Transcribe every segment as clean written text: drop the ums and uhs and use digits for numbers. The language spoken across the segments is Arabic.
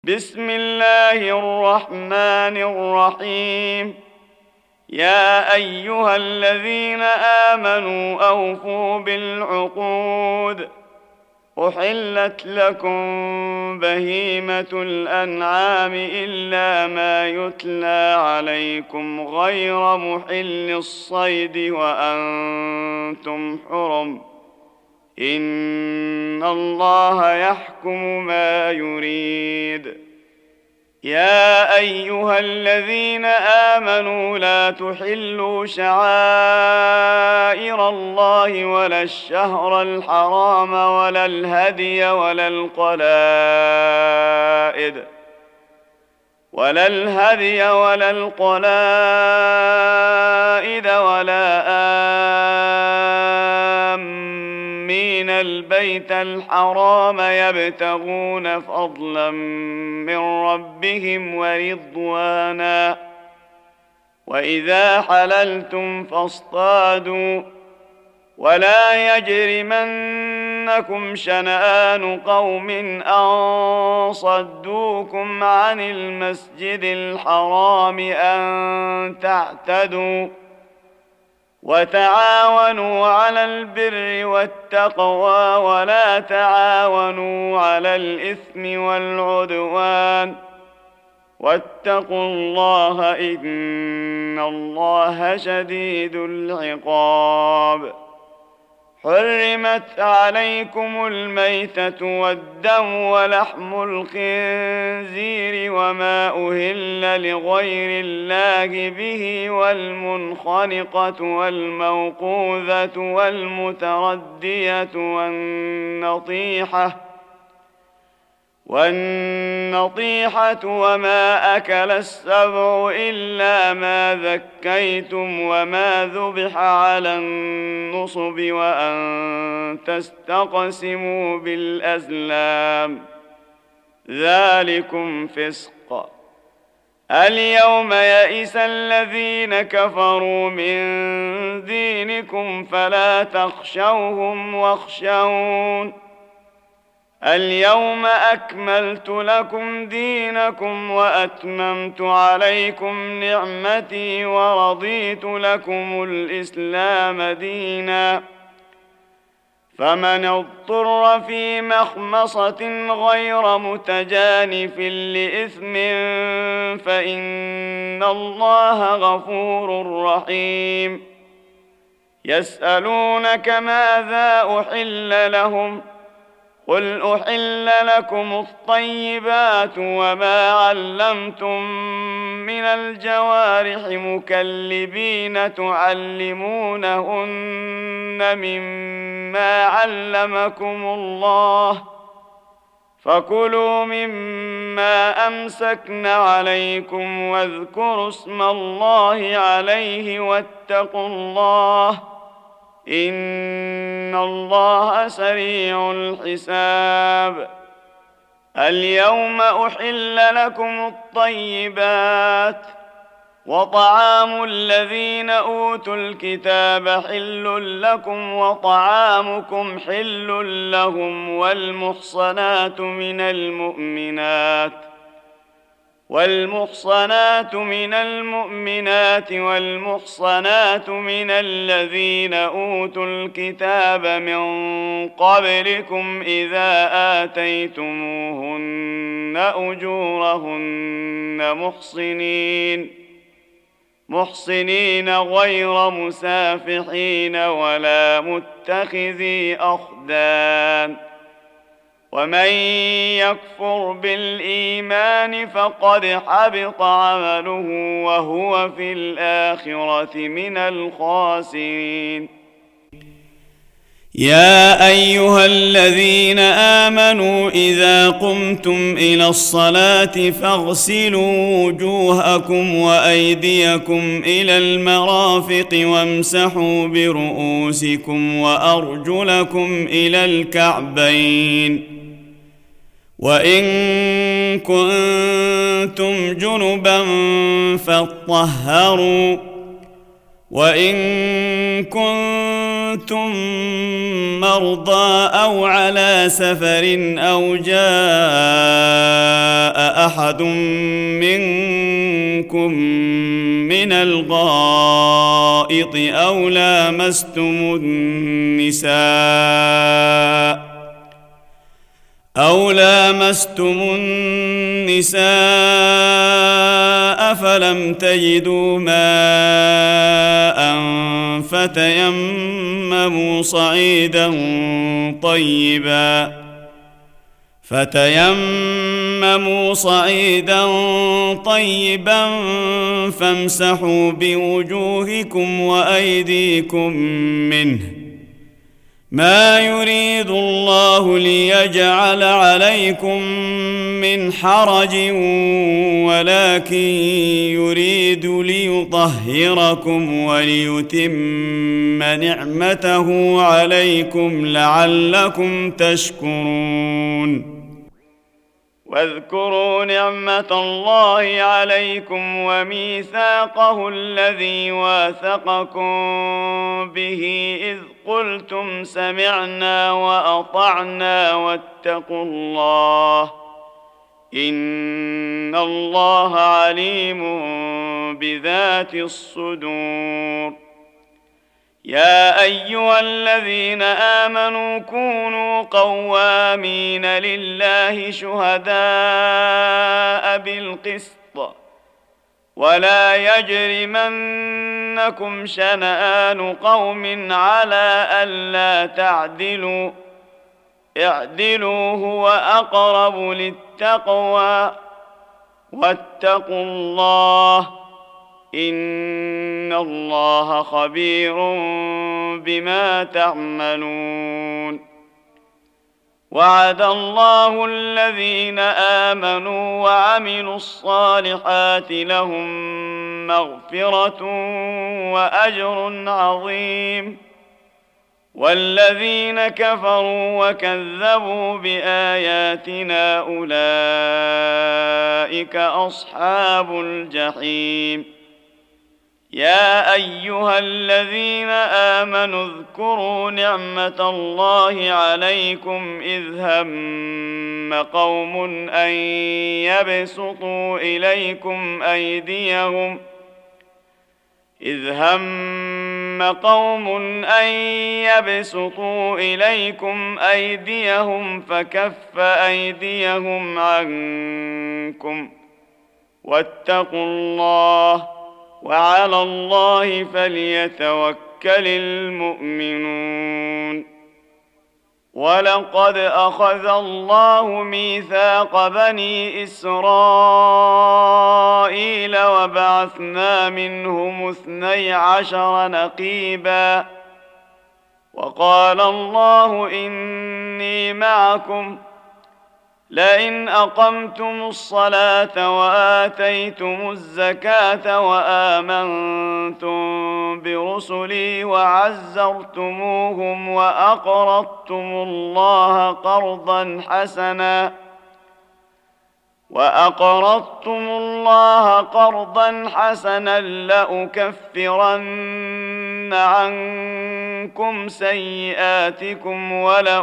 بسم الله الرحمن الرحيم. يا أيها الذين آمنوا أوفوا بالعقود. أحلت لكم بهيمة الأنعام إلا ما يتلى عليكم غير محل الصيد وأنتم حرم. إن الله يحكم ما يريد. يا أيها الذين آمنوا لا تحلوا شعائر الله ولا الشهر الحرام ولا الهدي ولا القلائد ولا آمين البيت الحرام يبتغون فضلا من ربهم ورضوانا. وإذا حللتم فاصطادوا ولا يجرمنكم شنآن قوم أن صدوكم عن المسجد الحرام أن تعتدوا. وتعاونوا على البر والتقوى ولا تعاونوا على الإثم والعدوان. واتقوا الله إن الله شديد العقاب. حرمت عليكم الميتة والدم ولحم الخنزير وما أهل لغير الله به والمنخنقة والموقوذة والمتردية والنطيحة وما أكل السبع إلا ما ذكيتم وما ذبح على النصب وأن تستقسموا بالأزلام ذلكم فسق. اليوم يئس الذين كفروا من دينكم فلا تخشوهم واخشون. اليوم أكملت لكم دينكم وأتممت عليكم نعمتي ورضيت لكم الإسلام دينا. فمن اضطر في مخمصة غير متجانف لإثم فإن الله غفور رحيم. يسألونك ماذا أحل لهم قل أحل لكم الطيبات وما علمتم من الجوارح مكلبين تعلمونهن مما علمكم الله فكلوا مما أمسكن عليكم واذكروا اسم الله عليه واتقوا الله إن الله سريع الحساب. اليوم أحل لكم الطيبات وطعام الذين أوتوا الكتاب حل لكم وطعامكم حل لهم والمحصنات من المؤمنات والمحصنات من الذين أوتوا الكتاب من قبلكم إذا آتيتموهن أجورهن محصنين غير مسافحين ولا متخذي أخدان. ومن يكفر بالإيمان فقد حبط عمله وهو في الآخرة من الخاسرين. يا أيها الذين آمنوا إذا قمتم إلى الصلاة فاغسلوا وجوهكم وأيديكم إلى المرافق وامسحوا برؤوسكم وأرجلكم إلى الكعبين. وإن كنتم جنبا فاطهروا وإن كنتم كنتم مرضى أو على سفر أو جاء أحد منكم من الغائط أو لامستم النساء فلم تجدوا ماء فتيمموا صعيدا طيبا فامسحوا بوجوهكم وأيديكم منه ما يريد الله ليجعل عليكم من حرج ولكن يريد ليطهركم وليتم نعمته عليكم لعلكم تشكرون. واذكروا نعمة الله عليكم وميثاقه الذي واثقكم به إذ قلتم سمعنا وأطعنا واتقوا الله إن الله عليم بذات الصدور. يا أيها الذين آمنوا كونوا قوامين لله شهداء بالقسط ولا يجرمنكم شنآن قوم على ألا تعدلوا اعدلوا هو أقرب للتقوى واتقوا الله إن الله خبير بما تعملون. وعد الله الذين آمنوا وعملوا الصالحات لهم مغفرة وأجر عظيم. والذين كفروا وكذبوا بآياتنا أولئك أصحاب الجحيم. يا أيها الذين آمنوا اذكروا نعمة الله عليكم إذ هم قوم أن يبسطوا إليكم أيديهم فكف أيديهم عنكم واتقوا الله وعلى الله فليتوكل المؤمنون. ولقد أخذ الله ميثاق بني إسرائيل وبعثنا منهم 12 نقيبا وقال الله إني معكم لئن أقمتم الصلاة وآتيتم الزكاة وآمنتم برسلي وعزرتموهم وأقرضتم الله قرضا حسنا لأكفرن عنكم سيئاتكم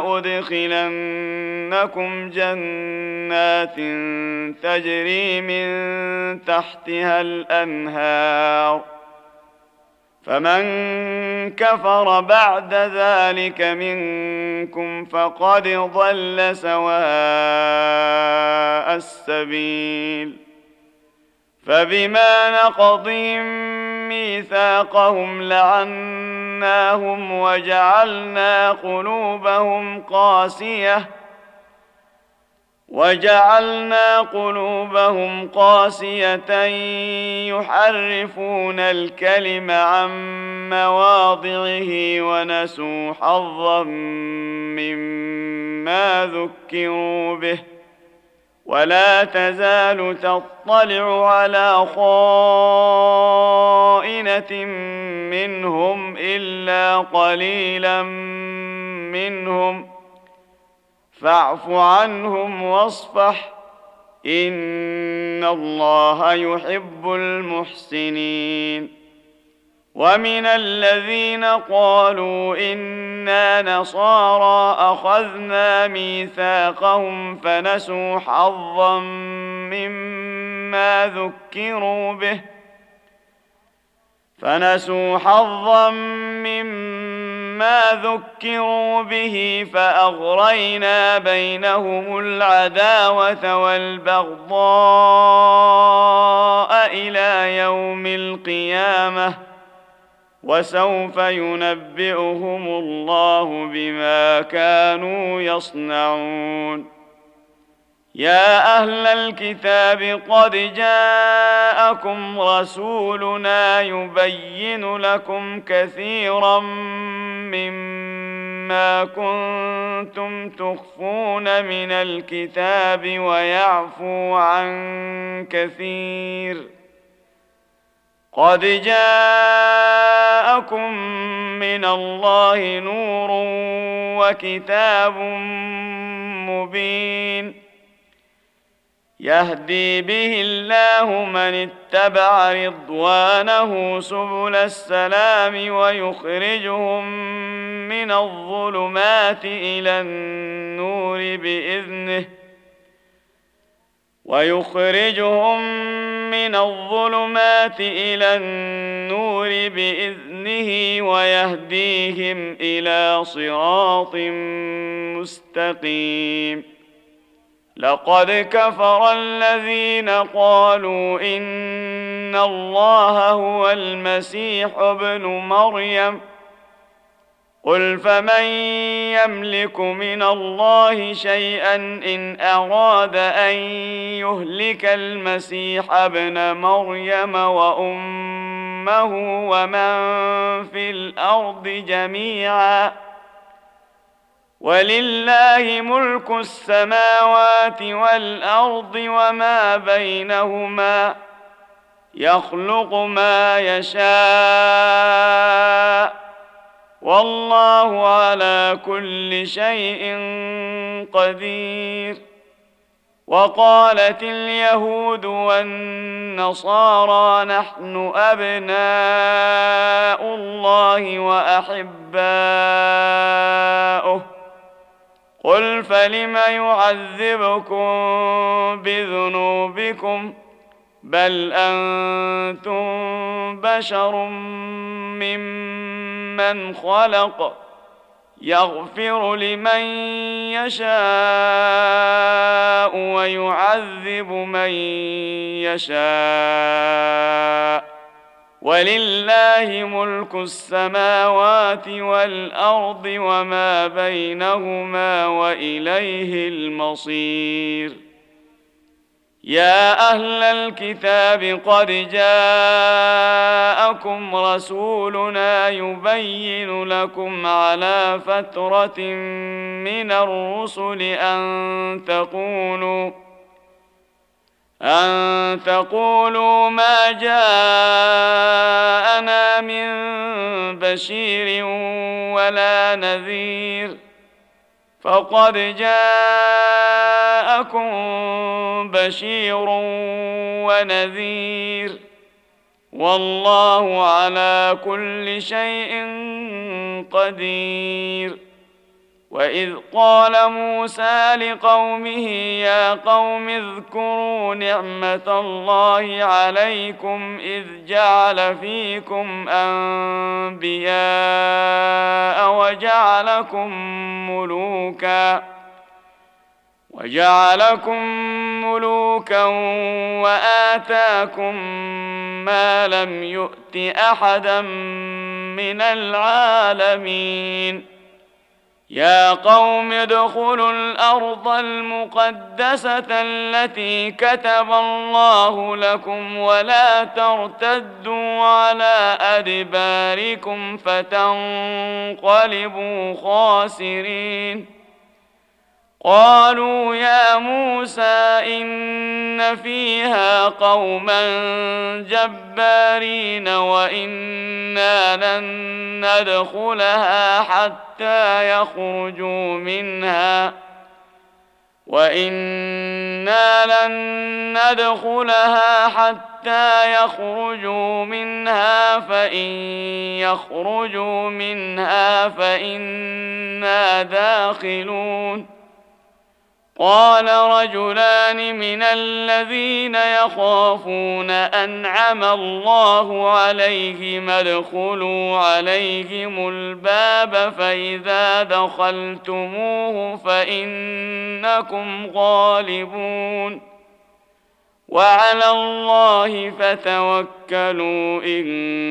ولأدخلنكم جنات تجري من تحتها الأنهار فمن كفر بعد ذلك منكم فقد ضل سواء السبيل. فبما نقضهم ميثاقهم لعناهم وجعلنا قلوبهم قاسية يحرفون الكلم عن مواضعه ونسوا حظا مما ذكروا به ولا تزال تطلع على خائنة منهم إلا قليلا منهم فاعف عنهم واصفح إن الله يحب المحسنين. ومن الذين قالوا إنا نصارى أخذنا ميثاقهم فنسوا حظا مما ذكروا به فأغرينا بينهم العداوة والبغضاء إلى يوم القيامة وسوف ينبئهم الله بما كانوا يصنعون. يا أهل الكتاب قد جاءكم رسولنا يبين لكم كثيرا مما كنتم تخفون من الكتاب ويعفو عن كثير. قد جاءكم من الله نور وكتاب مبين يهدي به الله من اتبع رضوانه سبل السلام ويخرجهم من الظلمات إلى النور بإذنه ويهديهم إلى صراط مستقيم. لقد كفر الذين قالوا إن الله هو المسيح ابن مريم قل فمن يملك من الله شيئا إن أراد أن يهلك المسيح ابن مريم وأمه ومن في الأرض جميعا ولله ملك السماوات والأرض وما بينهما يخلق ما يشاء والله على كل شيء قدير. وقالت اليهود والنصارى نحن أبناء الله وأحباؤه قل فلم يعذبكم بذنوبكم بل أنتم بشر ممن خلق يغفر لمن يشاء ويعذب من يشاء ولله ملك السماوات والأرض وما بينهما وإليه المصير. يا أهل الكتاب قد جاءكم رسولنا يبين لكم على فترة من الرسل أن تقولوا ما جاءنا من بشير ولا نذير فقد جاءكم بشير ونذير والله على كل شيء قدير. وإذ قال موسى لقومه يا قوم اذكروا نعمة الله عليكم إذ جعل فيكم أنبياء وجعلكم ملوكا وآتاكم ما لم يؤت أحدا من العالمين. يا قوم ادخلوا الأرض المقدسة التي كتب الله لكم ولا ترتدوا على أدباركم فتنقلبوا خاسرين. قالوا يا موسى إن فيها قوما جبارين وإنا لن ندخلها حتى يخرجوا منها وإنا لن ندخلها حتى يخرجوا منها فإن يخرجوا منها فإنا داخلون. قال رجلان من الذين يخافون أنعم الله عليهم ادخلوا عليهم الباب فإذا دخلتموه فإنكم غالبون وعلى الله فتوكلوا إن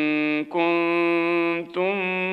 كنتم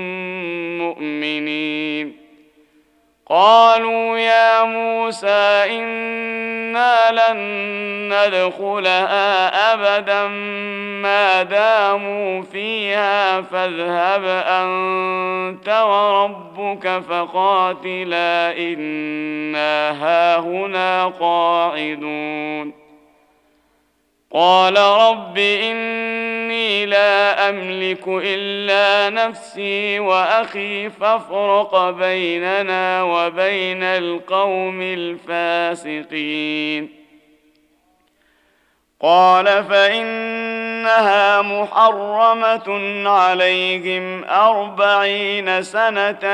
مؤمنين. قالوا يا موسى إنا لن ندخلها أبدا ما داموا فيها فاذهب أنت وربك فقاتلا إنا هاهنا قاعدون. قال رب إني لا أملك إلا نفسي وأخي فافرق بيننا وبين القوم الفاسقين. قال فإنها محرمة عليهم 40 سنة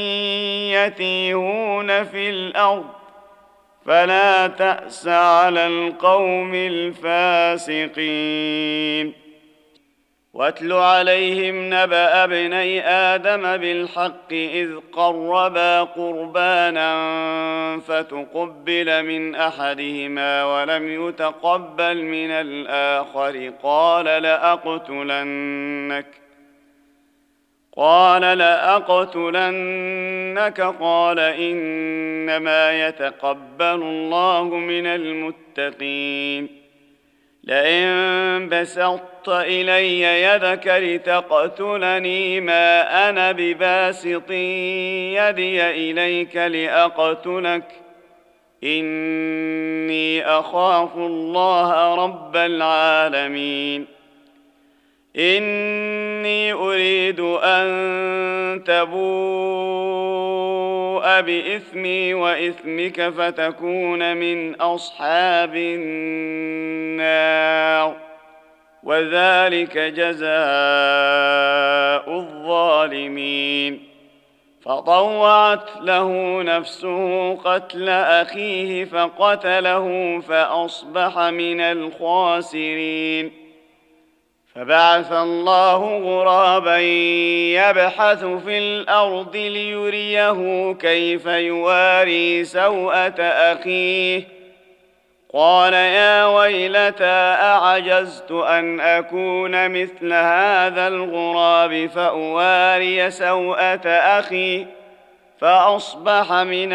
يتيهون في الأرض فلا تأس على القوم الفاسقين. واتل عليهم نبأ ابني آدم بالحق إذ قربا قربانا فتقبل من أحدهما ولم يتقبل من الآخر قال لأقتلنك قال إنما يتقبل الله من المتقين. لئن بسطت إلي يدك لتقتلني ما أنا بباسط يدي إليك لأقتلك إني أخاف الله رب العالمين. إني أريد أن تبوء بإثمي وإثمك فتكون من أصحاب النار وذلك جزاء الظالمين. فطوعت له نفسه قتل أخيه فقتله فأصبح من الخاسرين. فبعث الله غرابا يبحث في الأرض ليريه كيف يواري سوءة أخيه قال يا ويلتى أعجزت أن أكون مثل هذا الغراب فأواري سوءة أخي فأصبح من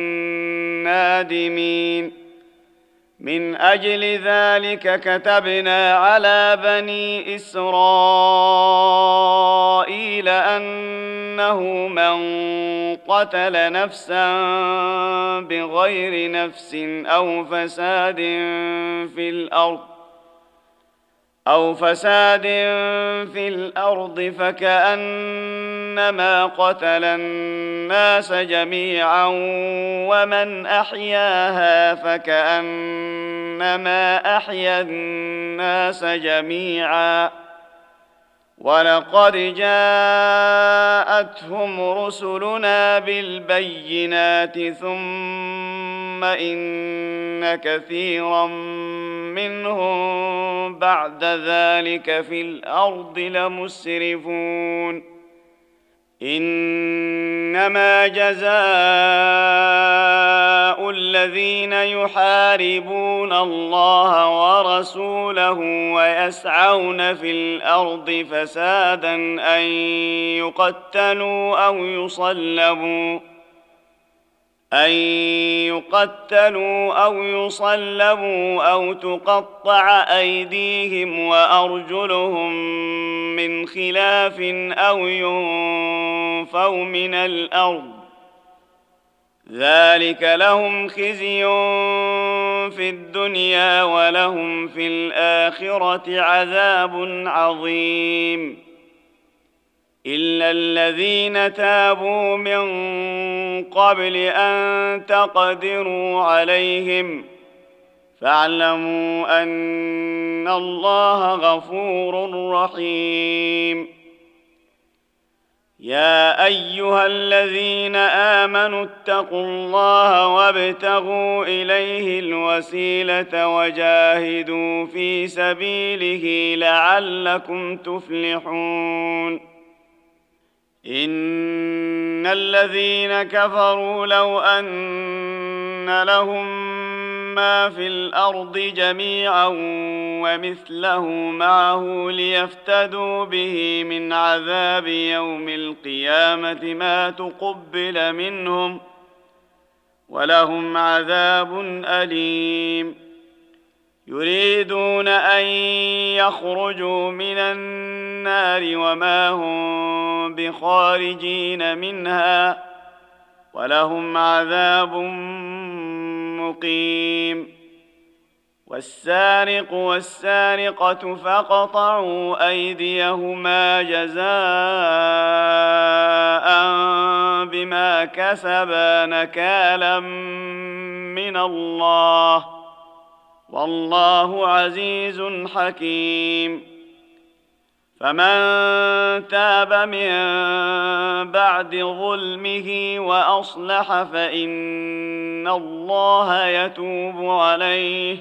النادمين. من أجل ذلك كتبنا على بني إسرائيل أنه من قتل نفسا بغير نفس أو فساد في الأرض فكأنما قتل الناس جميعا ومن أحياها فكأنما أحيا الناس جميعا. ولقد جاءتهم رسلنا بالبينات ثم إن كثيرا منهم بعد ذلك في الأرض لمسرفون. إنما جزاء الذين يحاربون الله ورسوله ويسعون في الأرض فسادا أن يقتلوا أو يصلبوا أو تقطع أيديهم وأرجلهم من خلاف أو ينفوا من الأرض ذلك لهم خزي في الدنيا ولهم في الآخرة عذاب عظيم. إلا الذين تابوا من قبل أن تقدروا عليهم فاعلموا أن الله غفور رحيم. يا أيها الذين آمنوا اتقوا الله وابتغوا إليه الوسيلة وجاهدوا في سبيله لعلكم تفلحون. إن الذين كفروا لو أن لهم ما في الأرض جميعا ومثله معه ليفتدوا به من عذاب يوم القيامة ما تقبل منهم ولهم عذاب أليم. يريدون أن يخرجوا من النار وما هم بخارجين منها ولهم عذاب مقيم. والسارق والسارقة فاقطعوا أيديهما جزاء بما كسبا نكالا من الله والله عزيز حكيم. فمن تاب من بعد ظلمه وأصلح فإن الله يتوب عليه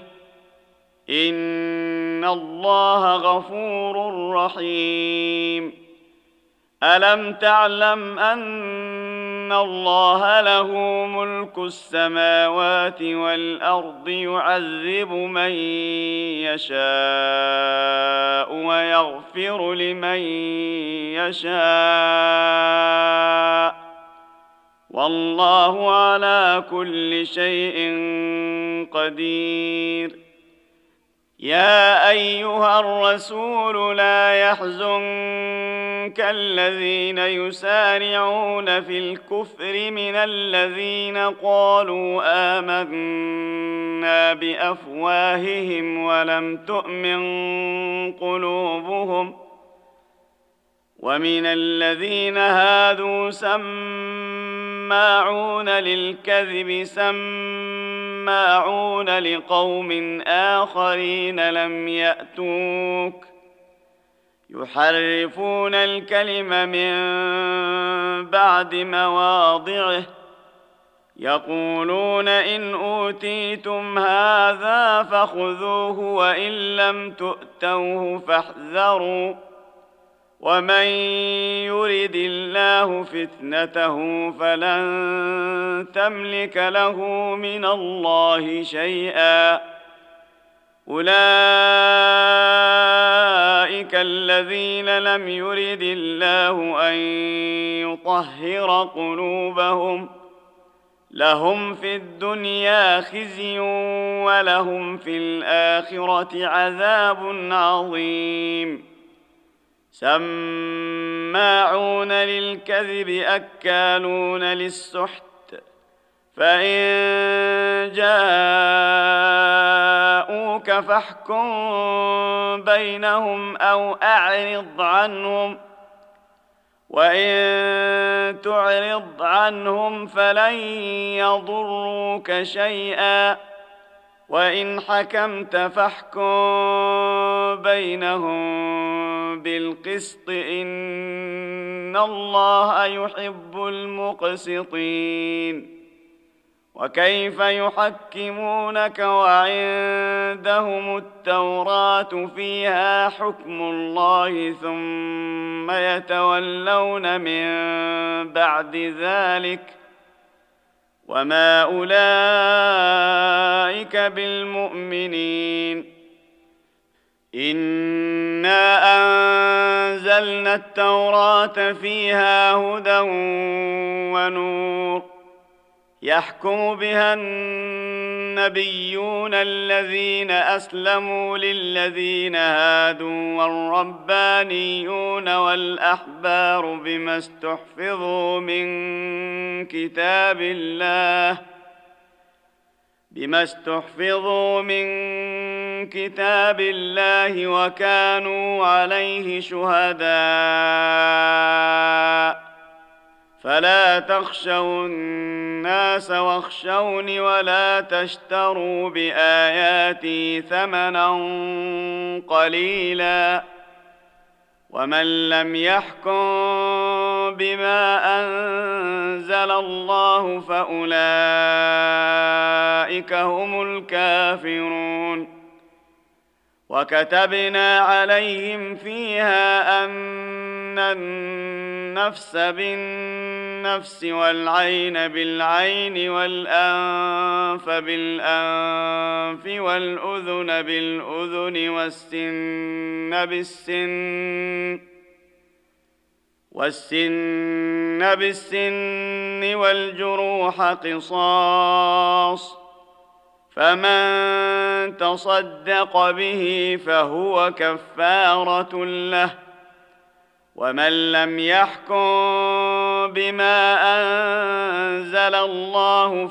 إن الله غفور رحيم. ألم تعلم أن الله له ملك السماوات والأرض يعذب من يشاء ويغفر لمن يشاء والله على كل شيء قدير. يا أيها الرسول لا يحزنك الذين يسارعون في الكفر من الذين قالوا آمنا بأفواههم ولم تؤمن قلوبهم ومن الذين هادوا سماعون للكذب سماعون لقوم آخرين لم يأتوك يحرفون الكلم من بعد مواضعه يقولون إن أوتيتم هذا فخذوه وإن لم تؤتوه فاحذروا ومن يرد الله فتنته فلن تملك له من الله شيئا. أولئك الذين لم يرد الله أن يطهر قلوبهم لهم في الدنيا خزي ولهم في الآخرة عذاب عظيم. سماعون للكذب أكالون للسحت فإن جاءوك فاحكم بينهم أو أعرض عنهم وإن تعرض عنهم فلن يضروك شيئا وإن حكمت فاحكم بينهم بالقسط إن الله يحب المقسطين. وكيف يحكمونك وعندهم التوراة فيها حكم الله ثم يتولون من بعد ذلك وما أولئك بالمؤمنين. إنا أنزلنا التوراة فيها هدى ونور يحكم بها النبيون الذين أسلموا للذين هادوا والربانيون والأحبار بما بما استحفظوا من كتاب الله وكانوا عليه شهداء. فلا تخشوا الناس واخشوني ولا تشتروا بآياتي ثمنا قليلا. ومن لم يحكم بما أنزل الله فأولئك هم الكافرون. وكتبنا عليهم فيها أن النفس بالنفس والعين بالعين والأنف بالأنف والأذن بالأذن والسن بالسن والجروح قصاص. فمن تصدق به فهو كفارة له. ومن لم يحكم بما أنزل الله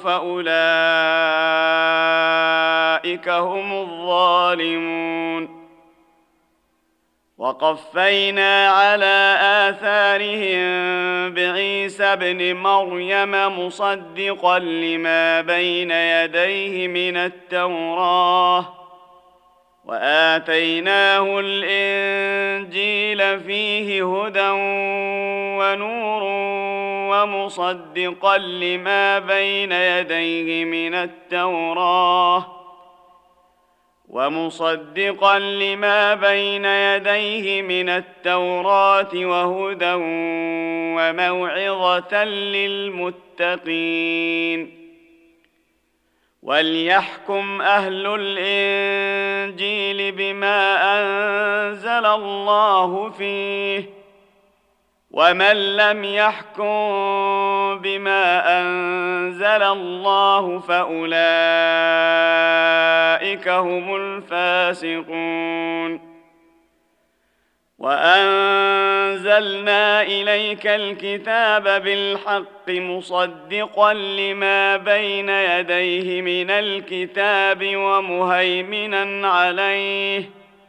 فأولئك هم الظالمون. وقفينا على آثارهم بعيسى ابن مريم مصدقا لما بين يديه من التوراة، وآتيناه الإنجيل فيه هدى ونور ومصدقا لما بين يديه من التوراة وهدى وموعظة للمتقين. وليحكم أهل الإنجيل بما أنزل الله فيه، ومن لم يحكم بما أنزل الله فأولئك هم الفاسقون. وأنزلنا إليك الكتاب بالحق مصدقا لما بين يديه من الكتاب ومهيمنا عليه،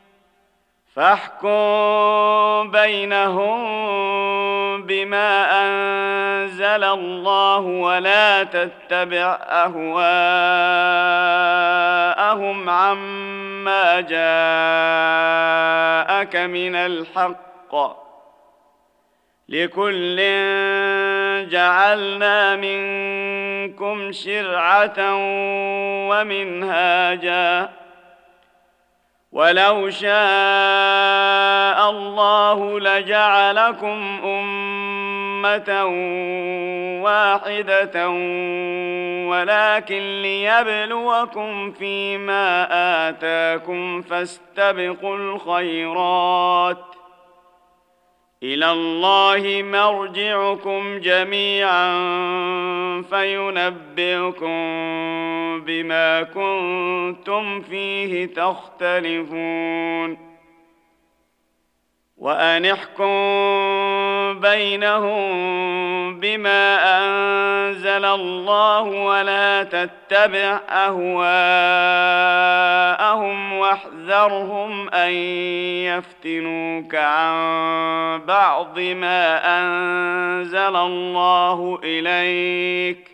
فاحكم بينهم بما أنزل الله ولا تتبع أهواءهم عما جاءك من الحق. لكل جعلنا منكم شرعة ومنهاجا، ولو شاء الله لجعلكم أمة واحدة ولكن ليبلوكم فيما آتاكم فاستبقوا الخيرات، إلى الله مرجعكم جميعا فينبئكم بما كنتم فيه تختلفون. وأن احكم بينهم بما أنزل الله ولا تتبع أهواءهم واحذرهم أن يفتنوك عن بعض ما أنزل الله إليك،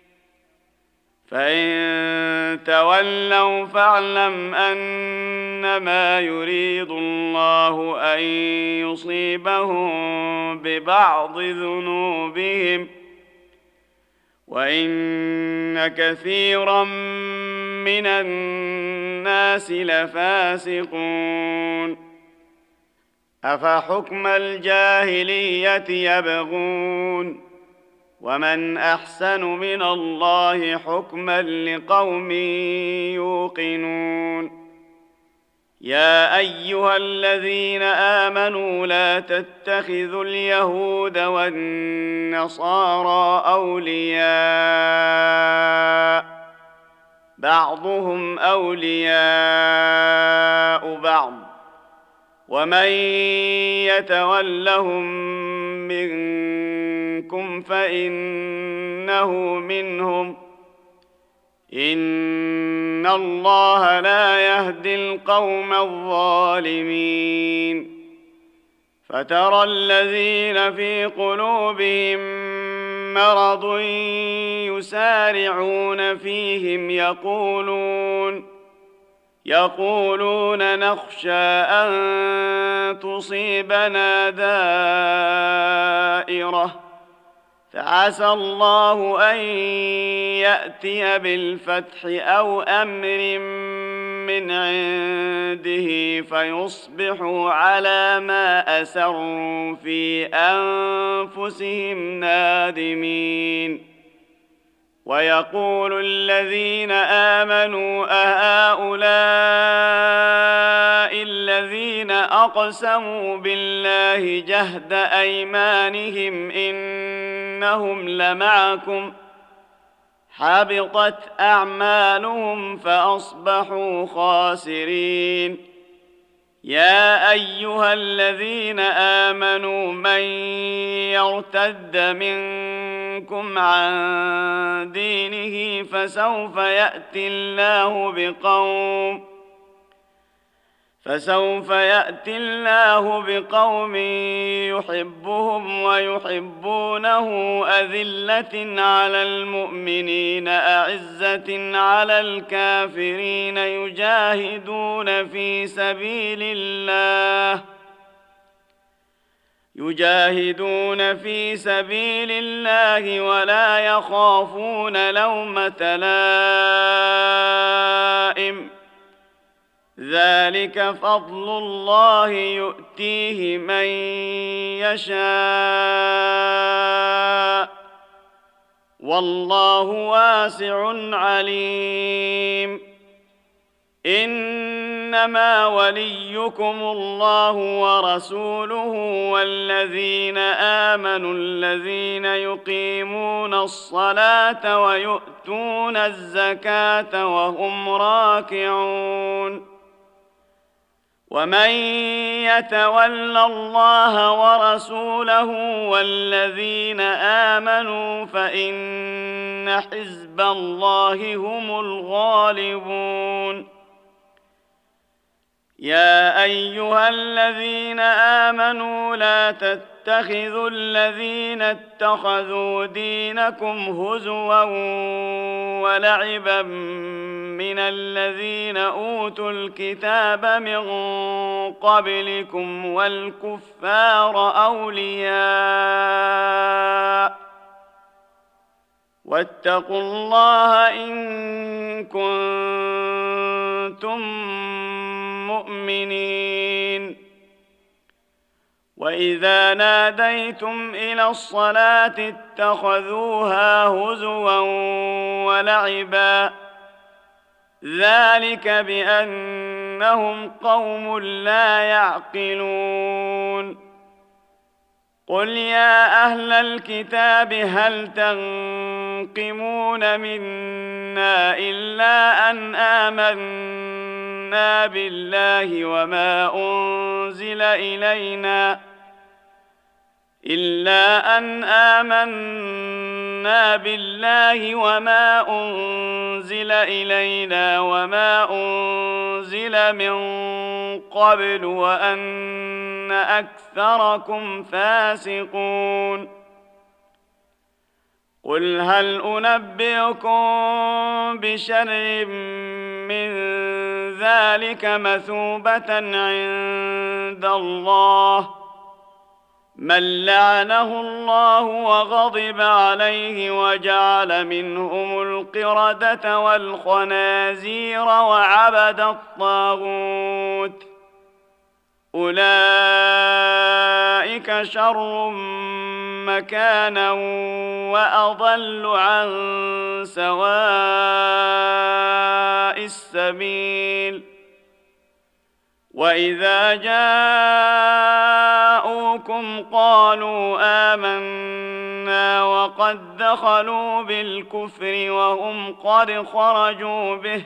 فإن تولوا فاعلم أنما يريد الله أن يصيبهم ببعض ذنوبهم، وإن كثيرا من الناس لفاسقون. أفحكم الجاهلية يبغون، ومن أحسن من الله حكما لقوم يوقنون. يا أيها الذين آمنوا لا تتخذوا اليهود والنصارى أولياء، بعضهم أولياء بعض، ومن يتولهم منكم فإنه منهم، إن الله لا يهدي القوم الظالمين. فترى الذين في قلوبهم مرض يسارعون فيهم يقولون نخشى أن تصيبنا دائرة فعسى الله أن يأتي بالفتح أو أمر من عنده فيصبحوا على ما أسروا في أنفسهم نادمين. ويقول الذين آمنوا أهؤلاء الذين أقسموا بالله جهد أيمانهم إنهم لمعكم حبطت أعمالهم فأصبحوا خاسرين. يا أيها الذين آمنوا من يرتد منكم عن دينه فسوف يأتي الله بقوم يحبهم ويحبونه أذلة على المؤمنين أعزة على الكافرين يجاهدون في سبيل الله ولا يخافون لومة لائم ذلك فضل الله يؤتيه من يشاء والله واسع عليم. إنما وليكم الله ورسوله والذين آمنوا الذين يقيمون الصلاة ويؤتون الزكاة وهم راكعون. ومن يتول الله ورسوله والذين آمنوا فإن حزب الله هم الغالبون. يا أيها الذين آمنوا لا تتخذوا الذين اتخذوا دينكم هزوا ولعبا من الذين أوتوا الكتاب من قبلكم والكفار أولياء واتقوا الله إن كنتم مؤمنين. وإذا ناديتم إلى الصلاة اتخذوها هزوا ولعبا ذلك بأنهم قوم لا يعقلون. قل يا أهل الكتاب هل تنقمون منا إلا أن آمنا بالله وما أنزل إلينا وما أنزل من قبل وأن أكثركم فاسقون. قل هل أنبئكم بشر من ذلك مثوبة عند الله من لعنه الله وغضب عليه وجعل منهم القردة والخنازير وعبد الطاغوت أولئك شر مكانا وأضل عن سواء السبيل. وإذا جاءوكم قالوا آمنا وقد دخلوا بالكفر وهم قد خرجوا به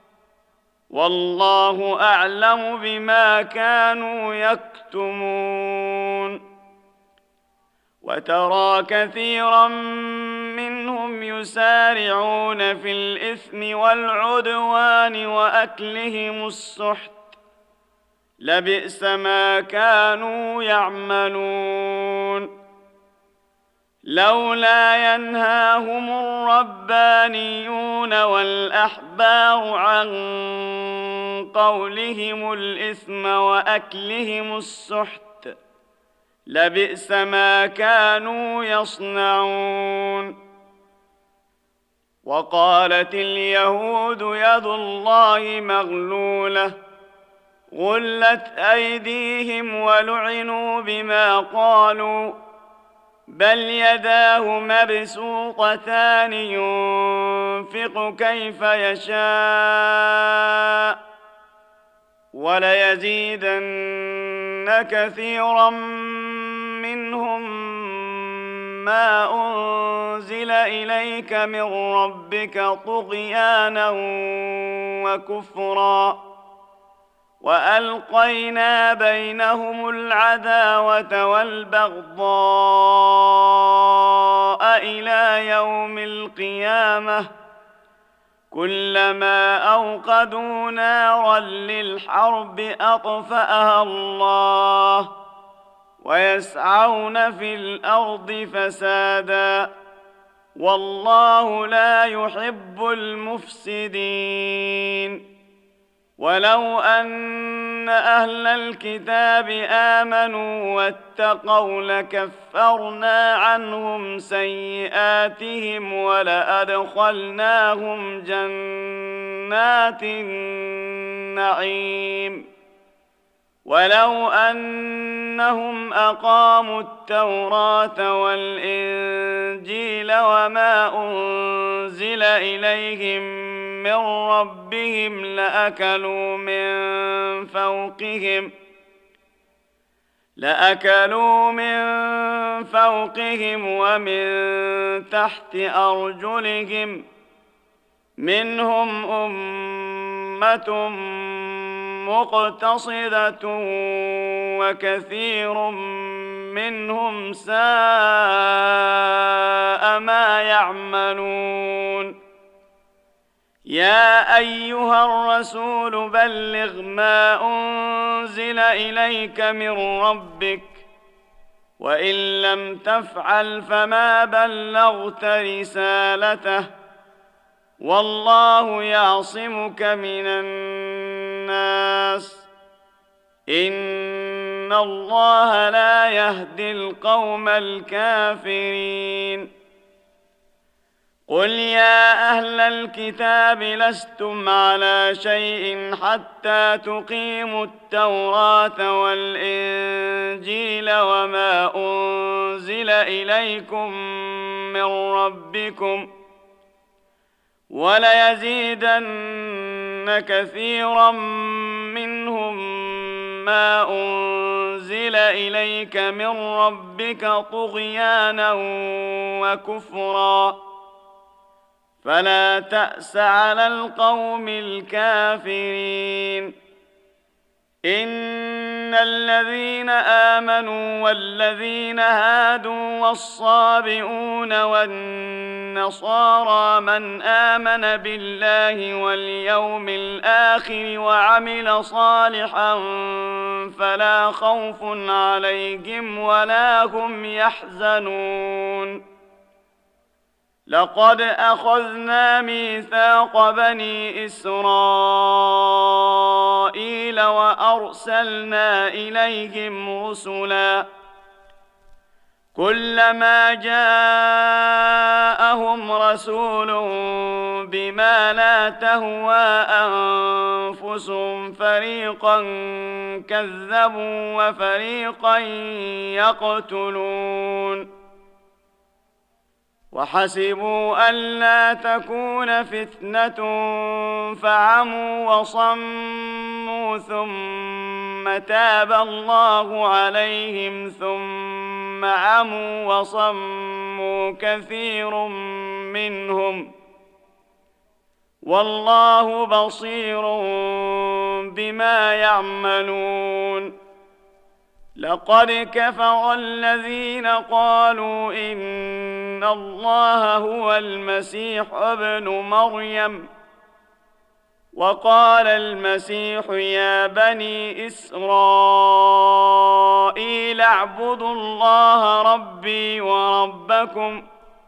والله أعلم بما كانوا يكتمون. وترى كثيرا منهم يسارعون في الإثم والعدوان وأكلهم السحت لبئس ما كانوا يعملون لولا ينهاهم الربانيون والأحبار عن قولهم الإثم وأكلهم السحت لبئس ما كانوا يصنعون وقالت اليهود يد الله مغلولة غلت أيديهم ولعنوا بما قالوا بل يداه مبسوطتان ينفق كيف يشاء وليزيدن كثيرا منهم ما أنزل إليك من ربك طغيانا وكفرا وألقينا بينهم العداوة والبغضاء إلى يوم القيامة كلما أوقدوا نارا للحرب أطفأها الله ويسعون في الأرض فسادا والله لا يحب المفسدين ولو أن أهل الكتاب آمنوا واتقوا لكفرنا عنهم سيئاتهم ولأدخلناهم جنات النعيم ولو أنهم أقاموا التوراة والإنجيل وما أنزل إليهم من ربهم لأكلوا من فوقهم ومن تحت أرجلهم منهم أمة مقتصدة وكثير منهم ساء ما يعملون يا أيها الرسول بلغ ما أنزل إليك من ربك وإن لم تفعل فما بلغت رسالته والله يعصمك من الناس إن الله لا يهدي القوم الكافرين قل يا أهل الكتاب لستم على شيء حتى تقيموا التوراة والإنجيل وما أنزل إليكم من ربكم وليزيدن كثيرا منهم ما أنزل إليك من ربك طغيانا وكفرا فلا تأس على القوم الكافرين إن الذين آمنوا والذين هادوا والصابئون والنصارى من آمن بالله واليوم الآخر وعمل صالحا فلا خوف عليهم ولا هم يحزنون لقد أخذنا ميثاق بني إسرائيل وأرسلنا إليهم رسلا كلما جاءهم رسول بما لا تهوى أنفسهم فريقا كذبوا وفريقا يقتلون وحسبوا ألا تكون فتنة فعموا وصموا ثم تاب الله عليهم ثم عموا وصموا كثير منهم والله بصير بما يعملون لقد كفر الذين قالوا إن الله هو المسيح ابن مريم وقال المسيح يا بني إسرائيل اعبدوا الله ربي وربكم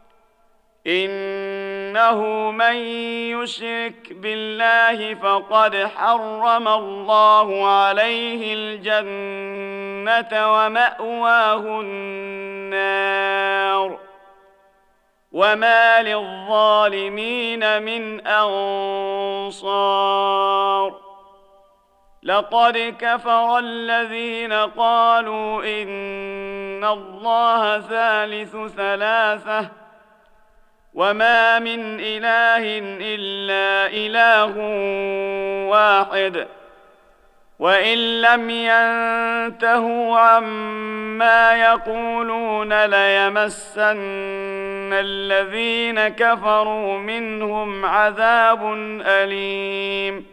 إنه من يشرك بالله فقد حرم الله عليه الجنة ومأواه النار وما للظالمين من أنصار لقد كفر الذين قالوا إن الله ثالث ثلاثة وما من إله إلا إله واحد وإن لم ينتهوا عما يقولون ليمسن الذين كفروا منهم عذاب أليم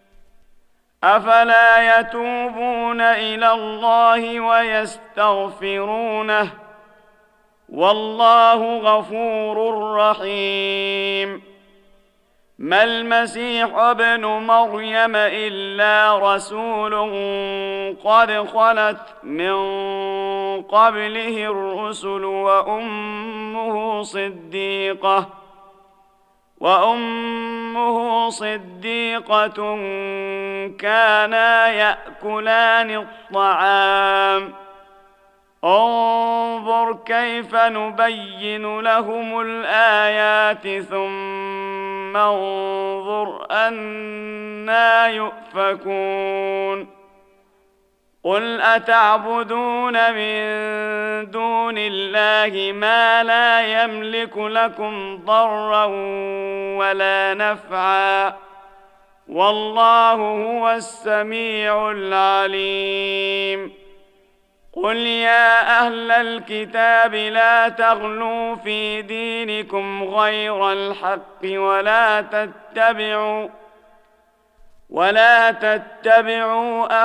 أفلا يتوبون إلى الله ويستغفرونه والله غفور رحيم ما المسيح ابن مريم إلا رسول قد خلت من قبله الرسل وأمه صديقة كانا يأكلان الطعام انظر كيف نبين لهم الآيات ثم انظر أنى يؤفكون قل أتعبدون من دون الله ما لا يملك لكم ضرا ولا نفعا والله هو السميع العليم قل يا أهل الكتاب لا تغلوا في دينكم غير الحق ولا تتبعوا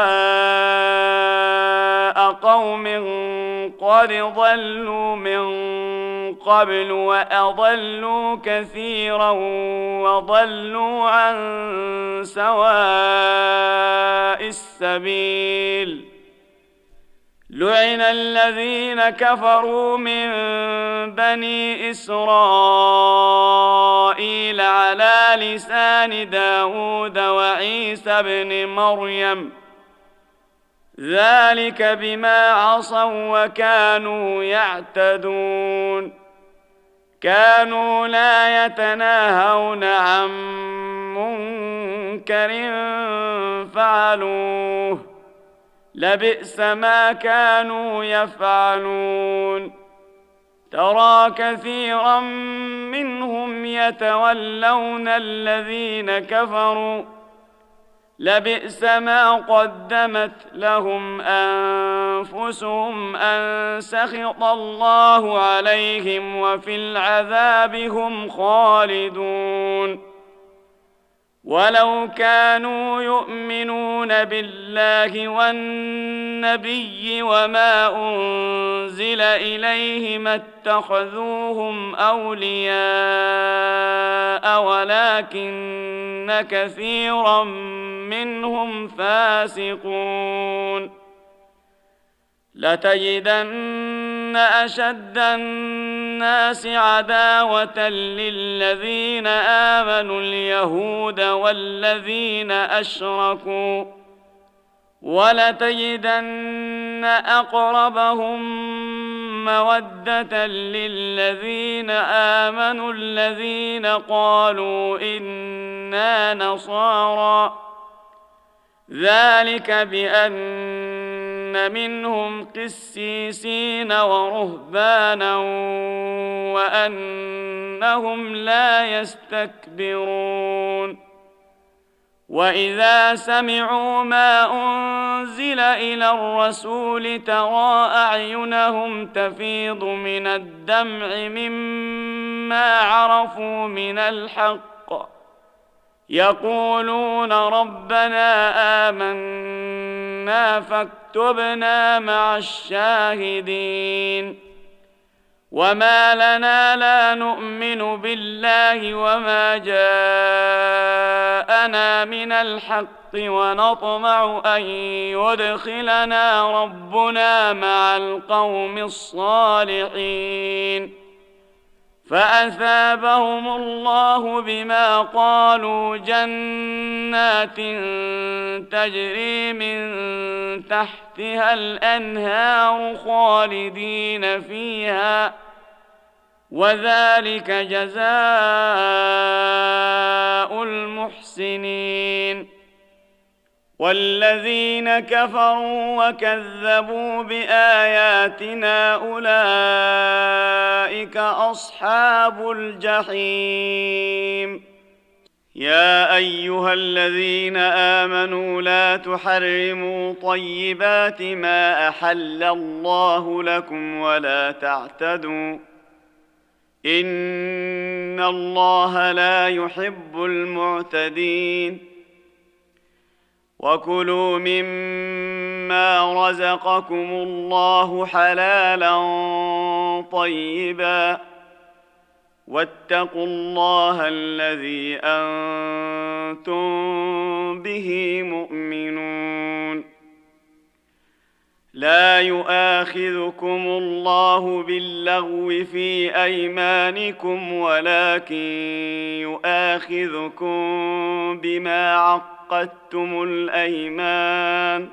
أهواء قوم قد ضلوا من قبل وأضلوا كثيرا وضلوا عن سواء السبيل لعن الذين كفروا من بني إسرائيل على لسان داود وعيسى بن مريم ذلك بما عصوا وكانوا يعتدون كانوا لا يتناهون عن منكر فعلوه لبئس ما كانوا يفعلون ترى كثيرا منهم يتولون الذين كفروا لبئس ما قدمت لهم أنفسهم أن سخط الله عليهم وفي العذاب هم خالدون ولو كانوا يؤمنون بالله والنبي وما أنزل إليه ما اتخذوهم أولياء ولكن كثيرا منهم فاسقون لتجدن أشد الناس عداوة للذين آمنوا اليهود والذين أشركوا ولتجدن أقربهم مودة للذين آمنوا الذين قالوا إنا نصارى ذلك بأن منهم قسيسين ورهبانا وأنهم لا يستكبرون وإذا سمعوا ما أنزل إلى الرسول ترى أعينهم تفيض من الدمع مما عرفوا من الحق يقولون ربنا آمنا آمنا فاكتبنا مع الشاهدين. وما لنا لا نؤمن بالله وما جاءنا من الحق ونطمع أن يدخلنا ربنا مع القوم الصالحين فأثابهم الله بما قالوا جنات تجري من تحتها الأنهار خالدين فيها وذلك جزاء المحسنين. والذين كفروا وكذبوا بآياتنا أولئك أصحاب الجحيم. يا أيها الذين آمنوا لا تحرموا طيبات ما أحل الله لكم ولا تعتدوا إن الله لا يحب المعتدين. وكلوا مما رزقكم الله حلالا طيبا واتقوا الله الذي أنتم به مؤمنون. لا يؤاخذكم الله باللغو في أيمانكم ولكن يؤاخذكم بما عقدتم الأيمان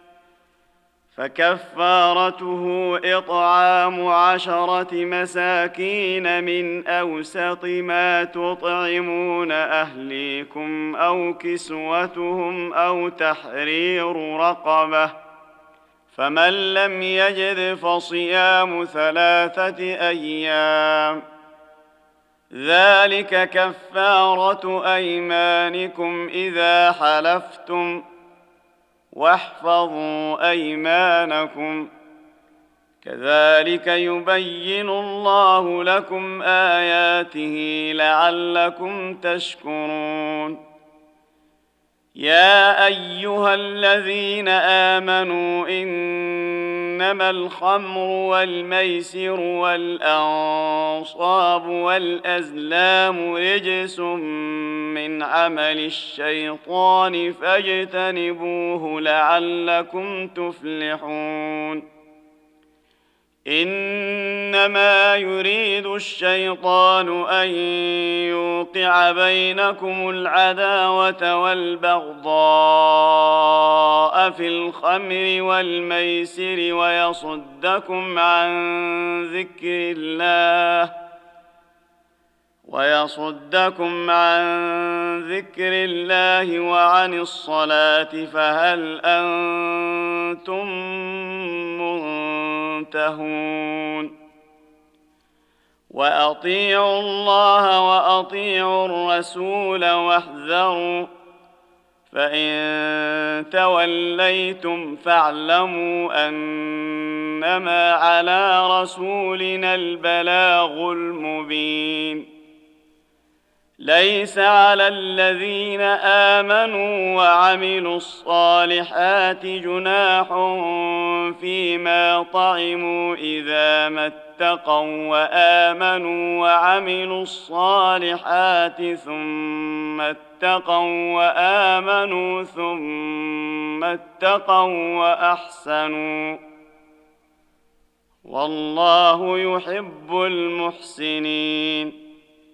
فكفارته إطعام 10 مساكين من أوسط ما تطعمون أهليكم أو كسوتهم أو تحرير رقبة فمن لم يجد فصيام 3 أيام ذلك كفارة أيمانكم إذا حلفتم واحفظوا أيمانكم كذلك يبين الله لكم آياته لعلكم تشكرون. يا أيها الذين آمنوا إنما الخمر والميسر والأنصاب والأزلام رجس من عمل الشيطان فاجتنبوه لعلكم تفلحون. إنما يريد الشيطان أن يوقع بينكم العداوة والبغضاء في الخمر والميسر ويصدكم عن ذكر الله وعن الصلاة فهل أنتم منتهون. وأطيعوا الله وأطيعوا الرسول واحذروا فإن توليتم فاعلموا أنما على رسولنا البلاغ المبين. ليس على الذين آمنوا وعملوا الصالحات جناح فيما طعموا إذا ما اتقوا وآمنوا وعملوا الصالحات ثم اتقوا وآمنوا ثم اتقوا وأحسنوا والله يحب المحسنين.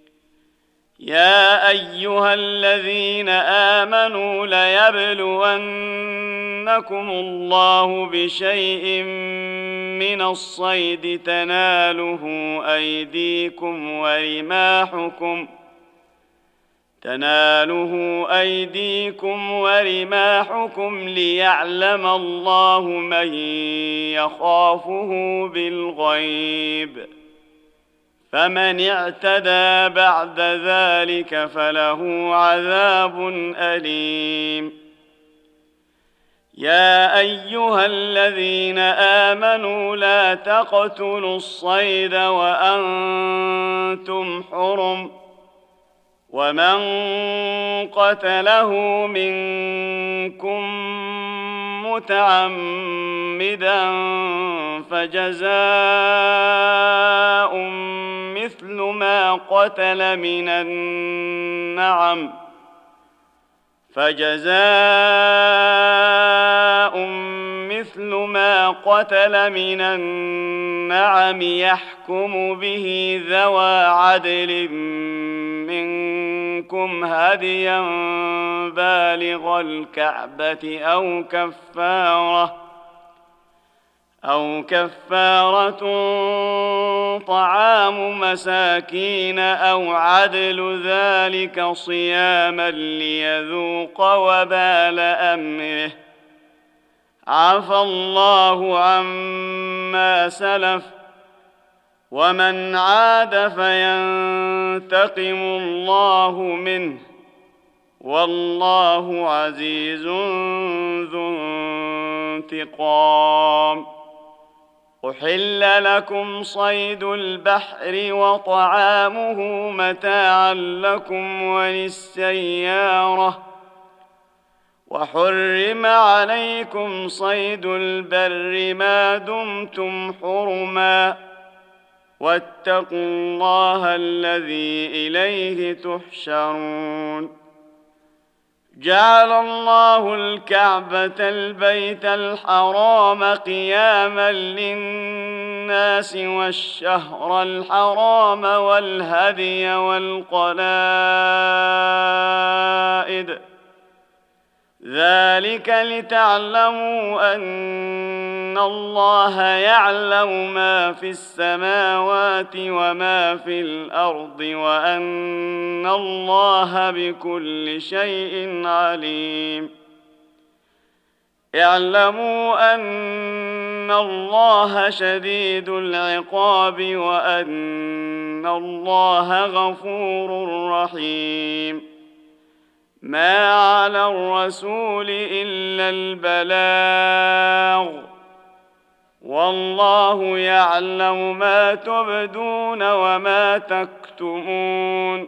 يا أيها الذين آمنوا ليبلونكم الله بشيء من الصيد تناله أيديكم ورماحكم ليعلم الله من يخافه بالغيب فمن اعتدى بعد ذلك فله عذاب أليم. يا أيها الذين آمنوا لا تقتلوا الصيد وأنتم حرم ومن قتله منكم متعمدا فجزاء مثل ما قتل من النعم يحكم به ذوى عدل منكم هديا بالغ الكعبة أو كفارة طعام مساكين أو عدل ذلك صياما ليذوق وبال أمره. عفى الله عما سلف ومن عاد فينتقم الله منه والله عزيز ذو انتقام. أحل لكم صيد البحر وطعامه متاعا لكم وللسيارة وحرم عليكم صيد البر ما دمتم حرما واتقوا الله الذي إليه تحشرون. جعل الله الكعبة البيت الحرام قياما للناس والشهر الحرام والهدي والقلائد ذلك لتعلموا أن الله يعلم ما في السماوات وما في الأرض وأن الله بكل شيء عليم. اعلموا أن الله شديد العقاب وأن الله غفور رحيم. ما على الرسول إلا البلاغ والله يعلم ما تبدون وما تكتمون.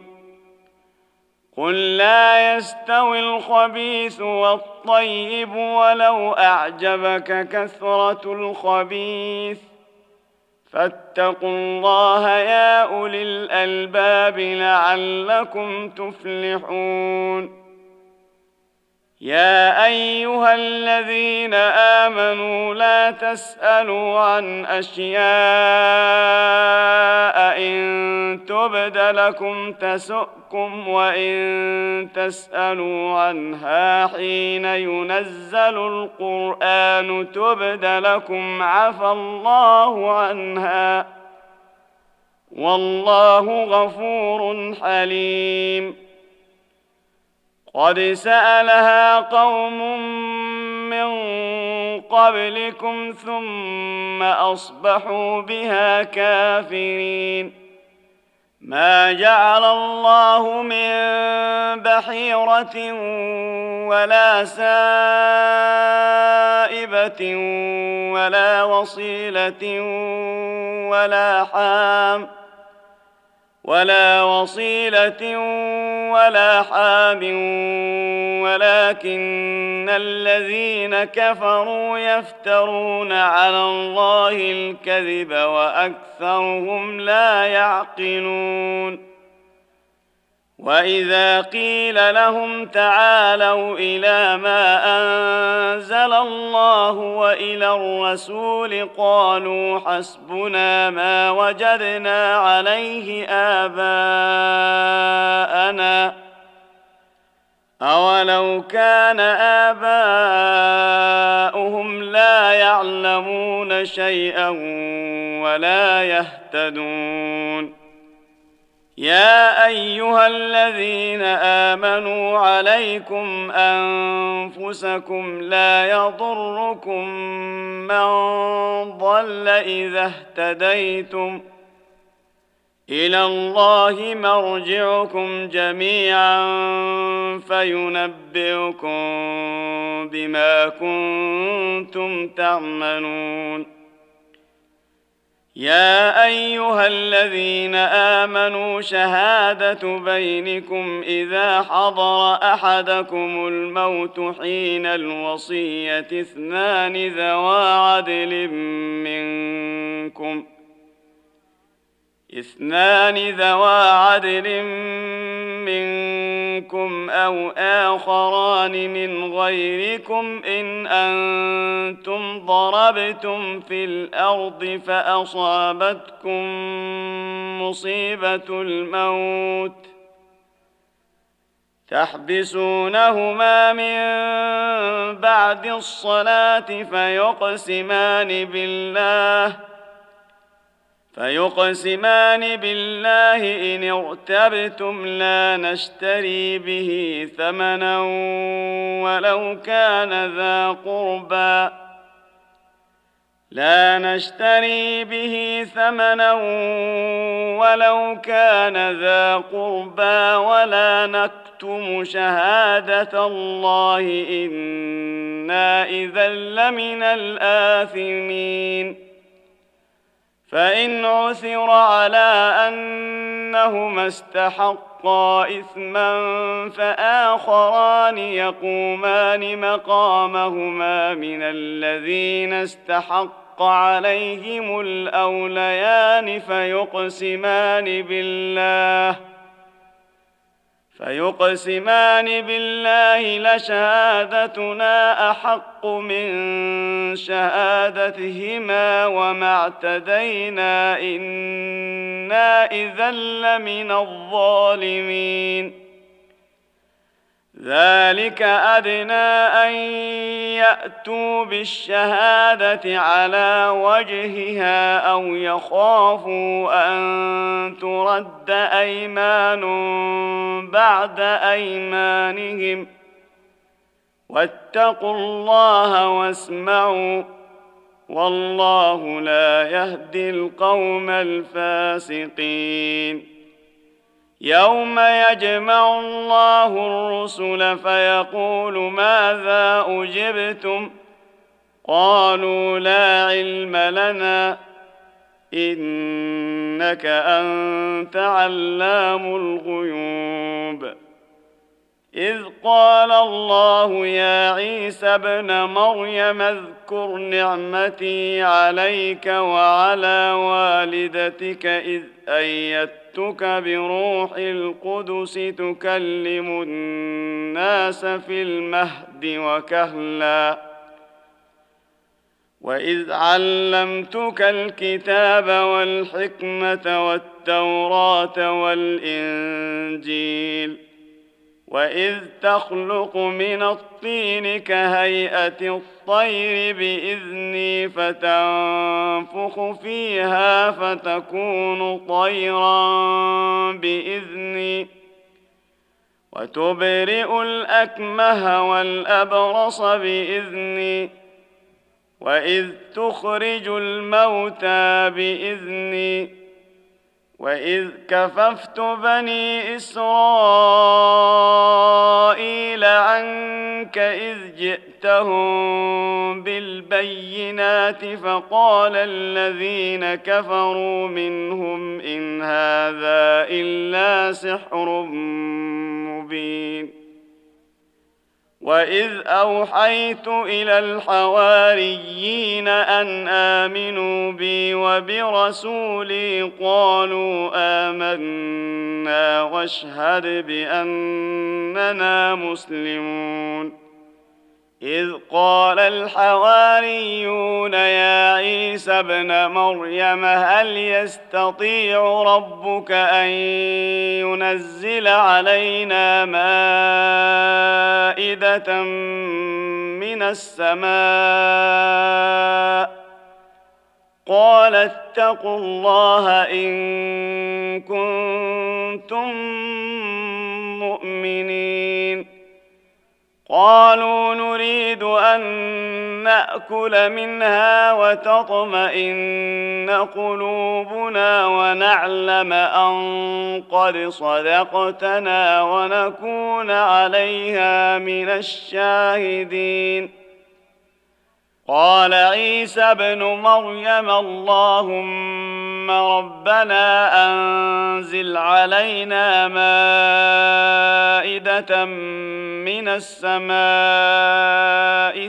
قل لا يستوي الخبيث والطيب ولو أعجبك كثرة الخبيث فاتقوا الله يا أولي الألباب لعلكم تفلحون. يا أيها الذين آمنوا لا تسألوا عن أشياء إن تبد لكم تسؤكم وإن تسألوا عنها حين ينزل القرآن تبد لكم عفى الله عنها والله غفور حليم. قد سألها قوم من قبلكم ثم أصبحوا بها كافرين. ما جعل الله من بحيرة ولا سائبة ولا وصيلة ولا حام ولكن الذين كفروا يفترون على الله الكذب وأكثرهم لا يعقلون. وإذا قيل لهم تعالوا إلى ما أنزل الله وإلى الرسول قالوا حسبنا ما وجدنا عليه آباءنا أولو كان آباؤهم لا يعلمون شيئا ولا يهتدون. يا أيها الذين آمنوا عليكم أنفسكم لا يضركم من ضل إذا اهتديتم إلى الله مرجعكم جميعا فينبئكم بما كنتم تعملون. يا أيها الذين آمنوا شهادة بينكم إذا حضر أحدكم الموت حين الوصية اثنان ذوا عدل منكم أو آخران من غيركم إن أنتم ضربتم في الأرض فأصابتكم مصيبة الموت تحبسونهما من بعد الصلاة فيقسمان بالله إن ارتبتم لا نشتري به ثمنا ولو كان ذا قربى ولا نكتم شهادة الله إنا إذا لمن الآثمين فإن عثر على أنهما استحقا إثما فآخران يقومان مقامهما من الذين استحق عليهم الأوليان فيقسمان بالله لشهادتنا أحق من شهادتهما وما اعتدينا إنا إذا لمن الظالمين ذلك أدنى أن يأتوا بالشهادة على وجهها أو يخافوا أن ترد أيمان بعد أيمانهم واتقوا الله واسمعوا والله لا يهدي القوم الفاسقين يوم يجمع الله الرسل فيقول ماذا أجبتم قالوا لا علم لنا إنك أنت علام الغيوب إذ قال الله يا عيسى ابن مريم اذكر نعمتي عليك وعلى والدتك إذ أيدتك بروح القدس تكلم الناس في المهد وكهلا وإذ علمتك الكتاب والحكمة والتوراة والإنجيل وإذ تخلق من الطين كهيئة الطير بإذني فتنفخ فيها فتكون طيرا بإذني وتبرئ الأكمه والأبرص بإذني وإذ تخرج الموتى بإذني وإذ كففت بني إسرائيل عنك إذ جئتهم بالبينات فقال الذين كفروا منهم إن هذا إلا سحر مبين وإذ أوحيت إلى الحواريين أن آمنوا بي وبرسولي قالوا آمنا واشهد بأننا مسلمون إذ قال الحواريون يا عيسى ابن مريم هل يستطيع ربك أن ينزل علينا مائدة من السماء قال اتقوا الله إن كنتم مؤمنين قالوا نريد أن نأكل منها وتطمئن قلوبنا ونعلم أن قد صدقتنا ونكون عليها من الشاهدين قال عيسى ابن مريم اللهم ربنا أنزل علينا مائدة من السماء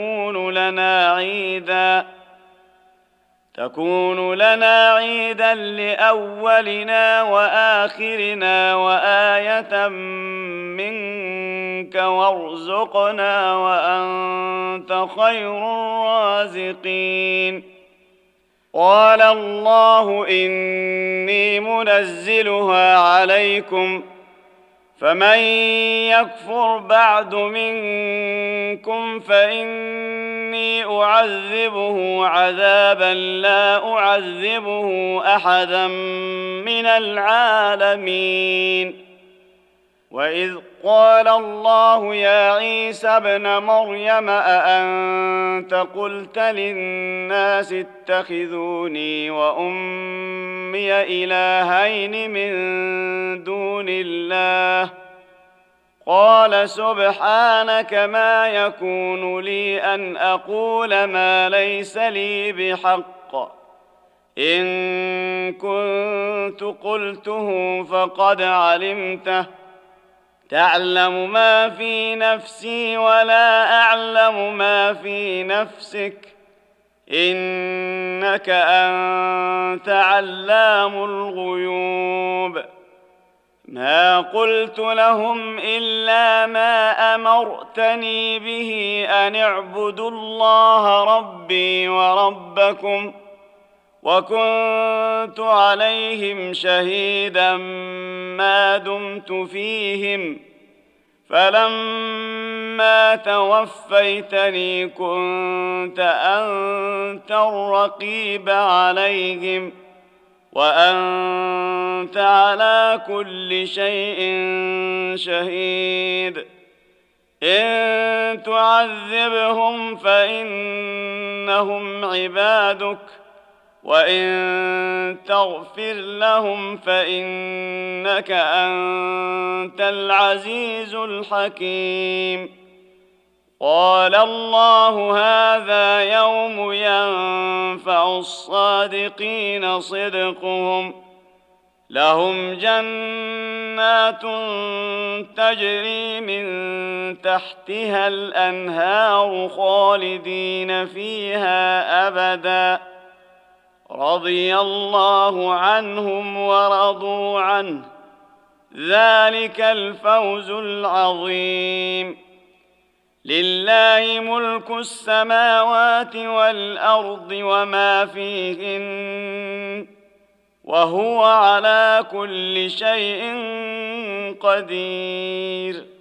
تكون لنا عيدا لأولنا وآخرنا وآية منك وارزقنا وأنت خير الرازقين. قال الله إني منزلها عليكم فمن يكفر بعد منكم فإني أعذبه عذابا لا أعذبه أحدا من العالمين. وإذ قال الله يا عيسى ابن مريم أأنت قلت للناس اتخذوني وأمي إلهين من دون الله قال سبحانك ما يكون لي أن أقول ما ليس لي بحق إن كنت قلته فقد علمته تعلم ما في نفسي ولا أعلم ما في نفسك إنك أنت علام الغيوب. ما قلت لهم إلا ما أمرتني به أن اعبدوا الله ربي وربكم وكنت عليهم شهيدا ما دمت فيهم فلما توفيتني كنت أنت الرقيب عليهم وأنت على كل شيء شهيد. إن تعذبهم فإنهم عبادك وإن تغفر لهم فإنك أنت العزيز الحكيم. قال الله هذا يوم ينفع الصادقين صدقهم لهم جنات تجري من تحتها الأنهار خالدين فيها أبدا رضي الله عنهم ورضوا عنه ذلك الفوز العظيم. لله ملك السماوات والأرض وما فيهن وهو على كل شيء قدير.